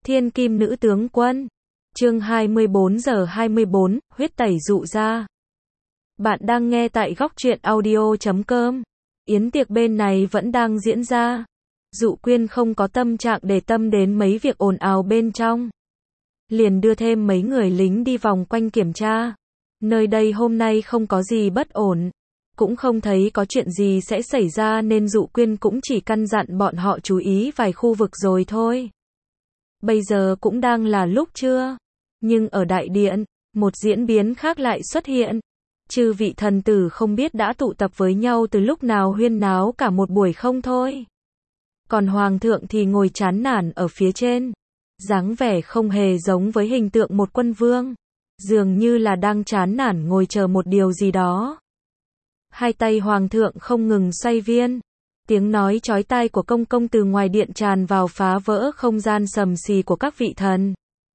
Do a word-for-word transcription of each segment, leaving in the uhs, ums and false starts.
Thiên Kim Nữ Tướng Quân. Chương hai mươi bốn giờ hai mươi bốn, huyết tẩy dụ ra. Bạn đang nghe tại góc truyện audio chấm com. Yến tiệc bên này vẫn đang diễn ra. Dụ Quyên không có tâm trạng để tâm đến mấy việc ồn ào bên trong. Liền đưa thêm mấy người lính đi vòng quanh kiểm tra. Nơi đây hôm nay không có gì bất ổn. Cũng không thấy có chuyện gì sẽ xảy ra nên Dụ Quyên cũng chỉ căn dặn bọn họ chú ý vài khu vực rồi thôi. Bây giờ cũng đang là lúc trưa. Nhưng ở đại điện, một diễn biến khác lại xuất hiện. Chư vị thần tử không biết đã tụ tập với nhau từ lúc nào huyên náo cả một buổi không thôi. Còn hoàng thượng thì ngồi chán nản ở phía trên. Dáng vẻ không hề giống với hình tượng một quân vương. Dường như là đang chán nản ngồi chờ một điều gì đó. Hai tay hoàng thượng không ngừng xoay viên. Tiếng nói chói tai của công công từ ngoài điện tràn vào phá vỡ không gian sầm xì của các vị thần.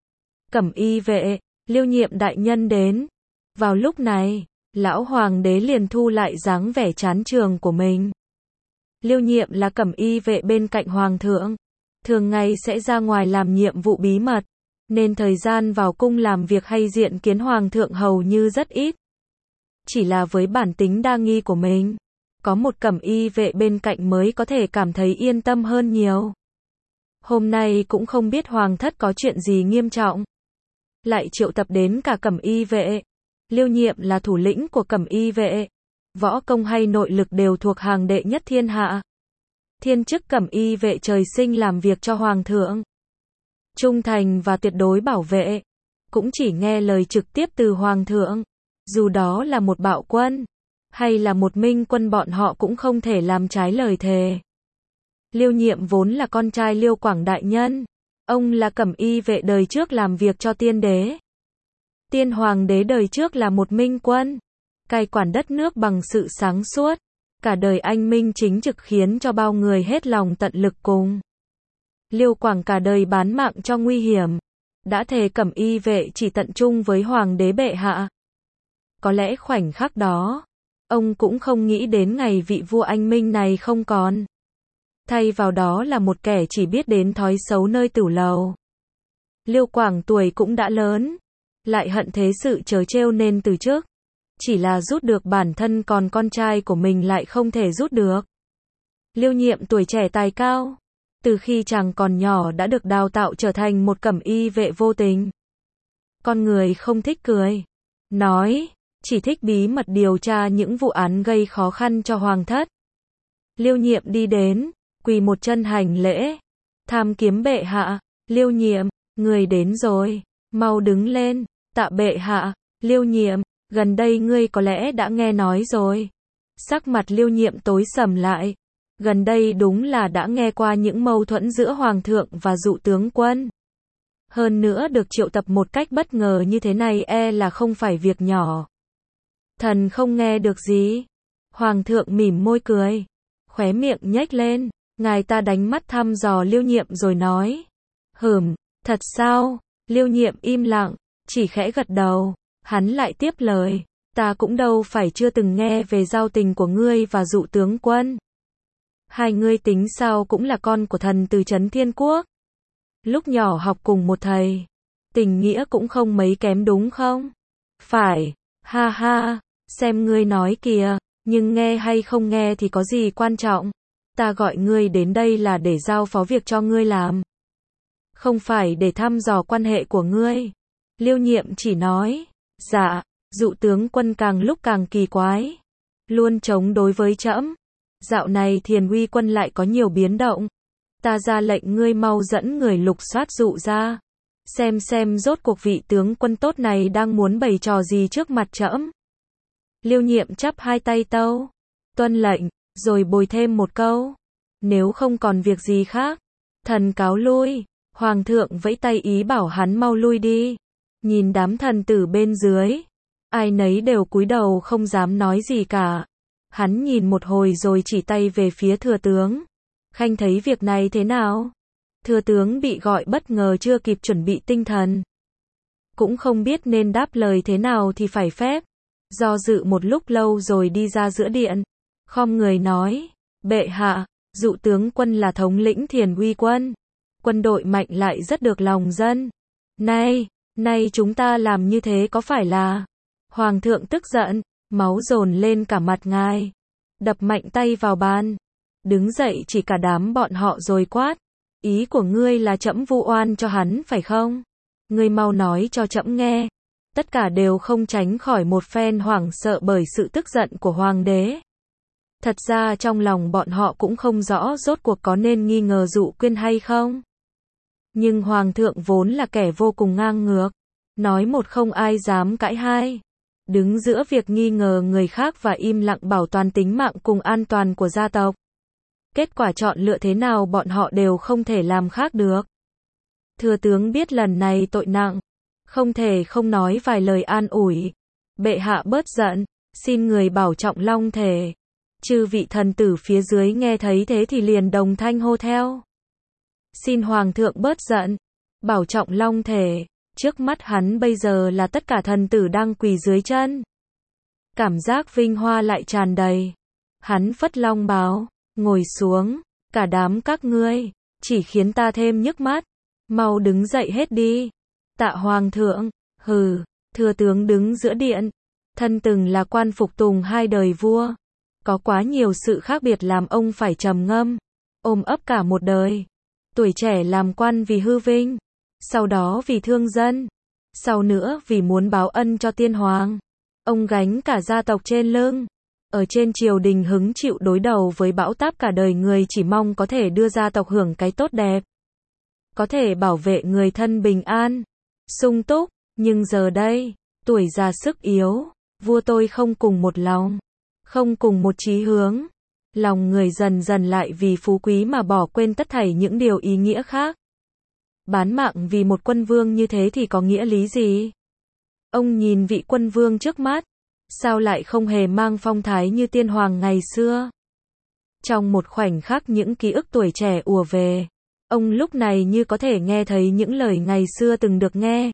Cẩm y vệ, Liêu Nhiệm đại nhân đến. Vào lúc này, lão hoàng đế liền thu lại dáng vẻ chán trường của mình. Liêu Nhiệm là cẩm y vệ bên cạnh hoàng thượng. Thường ngày sẽ ra ngoài làm nhiệm vụ bí mật. Nên thời gian vào cung làm việc hay diện kiến hoàng thượng hầu như rất ít. Chỉ là với bản tính đa nghi của mình, có một cẩm y vệ bên cạnh mới có thể cảm thấy yên tâm hơn nhiều. Hôm nay cũng không biết hoàng thất có chuyện gì nghiêm trọng. Lại triệu tập đến cả cẩm y vệ. Liêu Nhiệm là thủ lĩnh của cẩm y vệ. Võ công hay nội lực đều thuộc hàng đệ nhất thiên hạ. Thiên chức cẩm y vệ trời sinh làm việc cho hoàng thượng. Trung thành và tuyệt đối bảo vệ. Cũng chỉ nghe lời trực tiếp từ hoàng thượng. Dù đó là một bạo quân, hay là một minh quân bọn họ cũng không thể làm trái lời thề. Liêu Nhiệm vốn là con trai Liêu Quảng đại nhân. Ông là cẩm y vệ đời trước làm việc cho tiên đế. Tiên hoàng đế đời trước là một minh quân. Cai quản đất nước bằng sự sáng suốt. Cả đời anh minh chính trực khiến cho bao người hết lòng tận lực cùng. Liêu Quảng cả đời bán mạng cho nguy hiểm. Đã thề cẩm y vệ chỉ tận trung với hoàng đế bệ hạ. Có lẽ khoảnh khắc đó, ông cũng không nghĩ đến ngày vị vua anh minh này không còn. Thay vào đó là một kẻ chỉ biết đến thói xấu nơi tửu lầu. Liêu Quảng tuổi cũng đã lớn, lại hận thế sự trớ trêu nên từ trước. Chỉ là rút được bản thân còn con trai của mình lại không thể rút được. Liêu Nhiệm tuổi trẻ tài cao. Từ khi chàng còn nhỏ đã được đào tạo trở thành một cẩm y vệ vô tình. Con người không thích cười, nói, chỉ thích bí mật điều tra những vụ án gây khó khăn cho hoàng thất. Liêu Nhiệm đi đến, quỳ một chân hành lễ. Tham kiếm bệ hạ. Liêu Nhiệm, người đến rồi, mau đứng lên. Tạ bệ hạ. Liêu Nhiệm, gần đây ngươi có lẽ đã nghe nói rồi. Sắc mặt Liêu Nhiệm tối sầm lại. Gần đây đúng là đã nghe qua những mâu thuẫn giữa hoàng thượng và Dụ tướng quân. Hơn nữa được triệu tập một cách bất ngờ như thế này e là không phải việc nhỏ. Thần không nghe được gì. Hoàng thượng mỉm môi cười, khóe miệng nhếch lên. Ngài ta đánh mắt thăm dò Liêu Nhiệm rồi nói. Hửm, thật sao? Liêu Nhiệm im lặng, chỉ khẽ gật đầu. Hắn lại tiếp lời. Ta cũng đâu phải chưa từng nghe về giao tình của ngươi và Dụ tướng quân. Hai ngươi tính sao cũng là con của thần từ Trấn Thiên Quốc. Lúc nhỏ học cùng một thầy. Tình nghĩa cũng không mấy kém đúng không? Phải, ha ha, xem ngươi nói kìa, nhưng nghe hay không nghe thì có gì quan trọng. Ta gọi ngươi đến đây là để giao phó việc cho ngươi làm. Không phải để thăm dò quan hệ của ngươi. Liêu Nhiệm chỉ nói, dạ, Dụ tướng quân càng lúc càng kỳ quái. Luôn chống đối với trẫm. Dạo này Thiền Uy quân lại có nhiều biến động. Ta ra lệnh ngươi mau dẫn người lục soát Dụ ra. Xem xem rốt cuộc vị tướng quân tốt này đang muốn bày trò gì trước mặt trẫm. Liêu Nhiệm chắp hai tay tâu. Tuân lệnh, rồi bồi thêm một câu. Nếu không còn việc gì khác, thần cáo lui. Hoàng thượng vẫy tay ý bảo hắn mau lui đi. Nhìn đám thần tử bên dưới. Ai nấy đều cúi đầu không dám nói gì cả. Hắn nhìn một hồi rồi chỉ tay về phía thừa tướng. Khanh thấy việc này thế nào? Thừa tướng bị gọi bất ngờ chưa kịp chuẩn bị tinh thần. Cũng không biết nên đáp lời thế nào thì phải phép. Do dự một lúc lâu rồi đi ra giữa điện. Khom người nói, bệ hạ, Dụ tướng quân là thống lĩnh Thiền Uy quân. quân đội mạnh lại rất được lòng dân. Này, này chúng ta làm như thế có phải là... Hoàng thượng tức giận, máu dồn lên cả mặt ngài. Đập mạnh tay vào bàn. Đứng dậy chỉ cả đám bọn họ rồi quát. Ý của ngươi là trẫm vu oan cho hắn phải không? Ngươi mau nói cho trẫm nghe. Tất cả đều không tránh khỏi một phen hoảng sợ bởi sự tức giận của hoàng đế. Thật ra trong lòng bọn họ cũng không rõ rốt cuộc có nên nghi ngờ Dụ Quyên hay không. Nhưng hoàng thượng vốn là kẻ vô cùng ngang ngược. Nói một không ai dám cãi hai. Đứng giữa việc nghi ngờ người khác và im lặng bảo toàn tính mạng cùng an toàn của gia tộc. Kết quả chọn lựa thế nào bọn họ đều không thể làm khác được. Thừa tướng biết lần này tội nặng. Không thể không nói vài lời an ủi. Bệ hạ bớt giận, xin người bảo trọng long thể. Chư vị thần tử phía dưới nghe thấy thế thì liền đồng thanh hô theo. Xin hoàng thượng bớt giận, bảo trọng long thể. Trước mắt hắn bây giờ là tất cả thần tử đang quỳ dưới chân. Cảm giác vinh hoa lại tràn đầy. Hắn phất long bào, ngồi xuống, cả đám các ngươi, chỉ khiến ta thêm nhức mắt. Mau đứng dậy hết đi. Tạ hoàng thượng, hừ, thừa tướng đứng giữa điện. Thân từng là quan phục tùng hai đời vua. Có quá nhiều sự khác biệt làm ông phải trầm ngâm. Ôm ấp cả một đời. Tuổi trẻ làm quan vì hư vinh. Sau đó vì thương dân. Sau nữa vì muốn báo ân cho tiên hoàng. Ông gánh cả gia tộc trên lưng. Ở trên triều đình hứng chịu đối đầu với bão táp cả đời người chỉ mong có thể đưa gia tộc hưởng cái tốt đẹp. Có thể bảo vệ người thân bình an. Sung túc. Nhưng giờ đây, tuổi già sức yếu. Vua tôi không cùng một lòng. Không cùng một chí hướng. Lòng người dần dần lại vì phú quý mà bỏ quên tất thảy những điều ý nghĩa khác. Bán mạng vì một quân vương như thế thì có nghĩa lý gì? Ông nhìn vị quân vương trước mắt. Sao lại không hề mang phong thái như tiên hoàng ngày xưa? Trong một khoảnh khắc những ký ức tuổi trẻ ùa về. Ông lúc này như có thể nghe thấy những lời ngày xưa từng được nghe.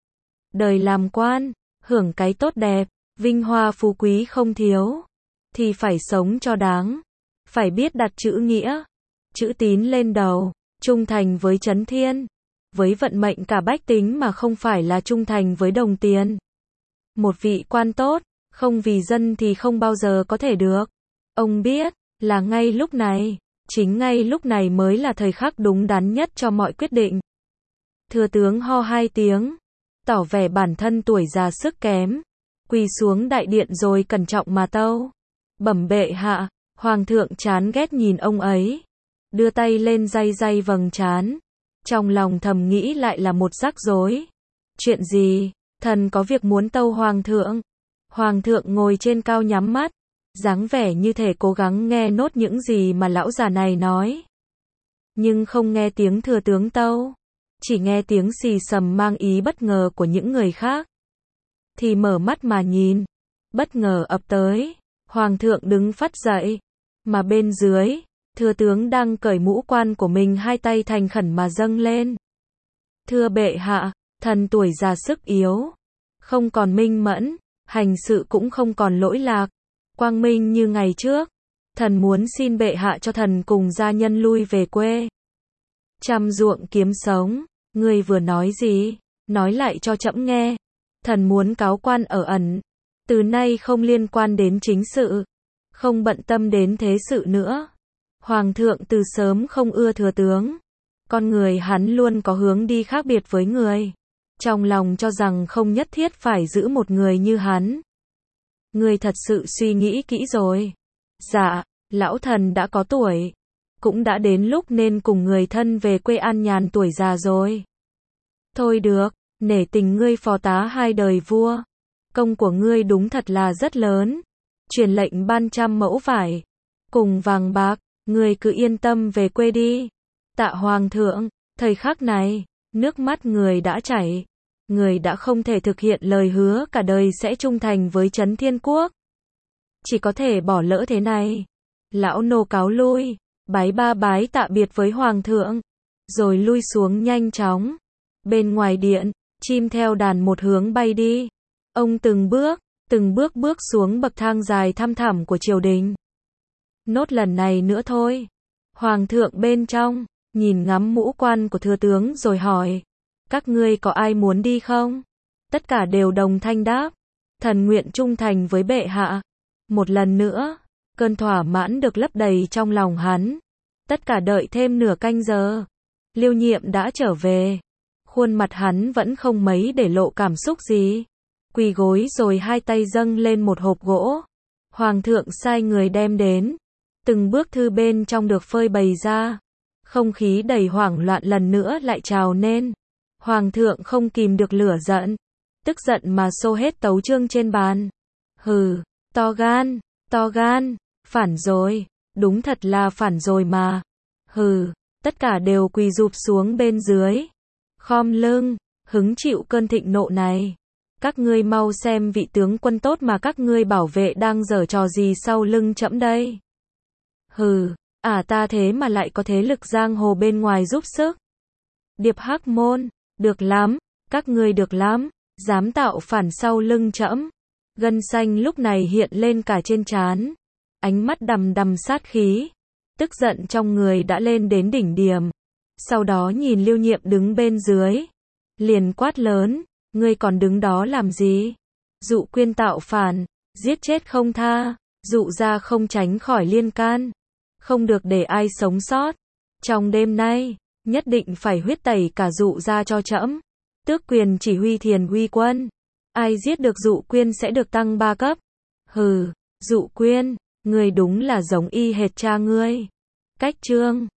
Đời làm quan, hưởng cái tốt đẹp, vinh hoa phú quý không thiếu. Thì phải sống cho đáng. Phải biết đặt chữ nghĩa, chữ tín lên đầu, trung thành với Trấn Thiên. Với vận mệnh cả bách tính mà không phải là trung thành với đồng tiền. Một vị quan tốt, không vì dân thì không bao giờ có thể được. Ông biết, là ngay lúc này, chính ngay lúc này mới là thời khắc đúng đắn nhất cho mọi quyết định. Thừa tướng ho hai tiếng, tỏ vẻ bản thân tuổi già sức kém, quỳ xuống đại điện rồi cẩn trọng mà tâu. Bẩm bệ hạ, hoàng thượng chán ghét nhìn ông ấy. Đưa tay lên day day vầng trán. Trong lòng thầm nghĩ lại là một rắc rối. Chuyện gì? Thần có việc muốn tâu hoàng thượng. Hoàng thượng ngồi trên cao nhắm mắt. Dáng vẻ như thể cố gắng nghe nốt những gì mà lão già này nói. Nhưng không nghe tiếng thừa tướng tâu. Chỉ nghe tiếng xì xầm mang ý bất ngờ của những người khác. Thì mở mắt mà nhìn. Bất ngờ ập tới. Hoàng thượng đứng phắt dậy. Mà bên dưới, thừa tướng đang cởi mũ quan của mình hai tay thành khẩn mà dâng lên. Thưa bệ hạ, thần tuổi già sức yếu. Không còn minh mẫn, hành sự cũng không còn lỗi lạc. Quang minh như ngày trước. Thần muốn xin bệ hạ cho thần cùng gia nhân lui về quê. Chăm ruộng kiếm sống. Ngươi vừa nói gì? Nói lại cho trẫm nghe. Thần muốn cáo quan ở ẩn. Từ nay không liên quan đến chính sự. Không bận tâm đến thế sự nữa. Hoàng thượng từ sớm không ưa thừa tướng. Con người hắn luôn có hướng đi khác biệt với người. Trong lòng cho rằng không nhất thiết phải giữ một người như hắn. Người thật sự suy nghĩ kỹ rồi. Dạ, lão thần đã có tuổi. Cũng đã đến lúc nên cùng người thân về quê an nhàn tuổi già rồi. Thôi được, nể tình ngươi phò tá hai đời vua. Công của ngươi đúng thật là rất lớn. Truyền lệnh ban trăm mẫu vải. Cùng vàng bạc, ngươi cứ yên tâm về quê đi. Tạ hoàng thượng, thời khắc này, nước mắt người đã chảy. Người đã không thể thực hiện lời hứa cả đời sẽ trung thành với Trấn Thiên Quốc. Chỉ có thể bỏ lỡ thế này. Lão nô cáo lui, bái ba bái tạ biệt với hoàng thượng. Rồi lui xuống nhanh chóng. Bên ngoài điện, chim theo đàn một hướng bay đi. Ông từng bước, từng bước bước xuống bậc thang dài thăm thẳm của triều đình. Nốt lần này nữa thôi. Hoàng thượng bên trong, nhìn ngắm mũ quan của thừa tướng rồi hỏi, các ngươi có ai muốn đi không? Tất cả đều đồng thanh đáp, thần nguyện trung thành với bệ hạ. Một lần nữa, cơn thỏa mãn được lấp đầy trong lòng hắn. Tất cả đợi thêm nửa canh giờ. Liêu Nhiệm đã trở về. Khuôn mặt hắn vẫn không mấy để lộ cảm xúc gì. Quỳ gối rồi hai tay dâng lên một hộp gỗ. Hoàng thượng sai người đem đến. Từng bức thư bên trong được phơi bày ra. Không khí đầy hoảng loạn lần nữa lại trào nên. Hoàng thượng không kìm được lửa giận. Tức giận mà xô hết tấu chương trên bàn. Hừ, to gan, to gan, phản rồi, đúng thật là phản rồi mà. Hừ, tất cả đều quỳ rụp xuống bên dưới. Khom lưng, hứng chịu cơn thịnh nộ này. Các ngươi mau xem vị tướng quân tốt mà các ngươi bảo vệ đang giở trò gì sau lưng trẫm đây. Hừ, à ta thế mà lại có thế lực giang hồ bên ngoài giúp sức. Điệp Hắc Môn, được lắm, các ngươi được lắm, dám tạo phản sau lưng trẫm. Gân xanh lúc này hiện lên cả trên trán. Ánh mắt đằm đằm sát khí. Tức giận trong người đã lên đến đỉnh điểm. Sau đó nhìn Liêu Nhiệm đứng bên dưới. Liền quát lớn, ngươi còn đứng đó làm gì? Dụ Quyên tạo phản, giết chết không tha, dụ ra không tránh khỏi liên can. Không được để ai sống sót. Trong đêm nay, nhất định phải huyết tẩy cả dụ ra cho trẫm. Tước quyền chỉ huy Thiền Uy quân. Ai giết được Dụ Quyên sẽ được tăng ba cấp. Hừ, Dụ Quyên, ngươi đúng là giống y hệt cha ngươi. Cách chương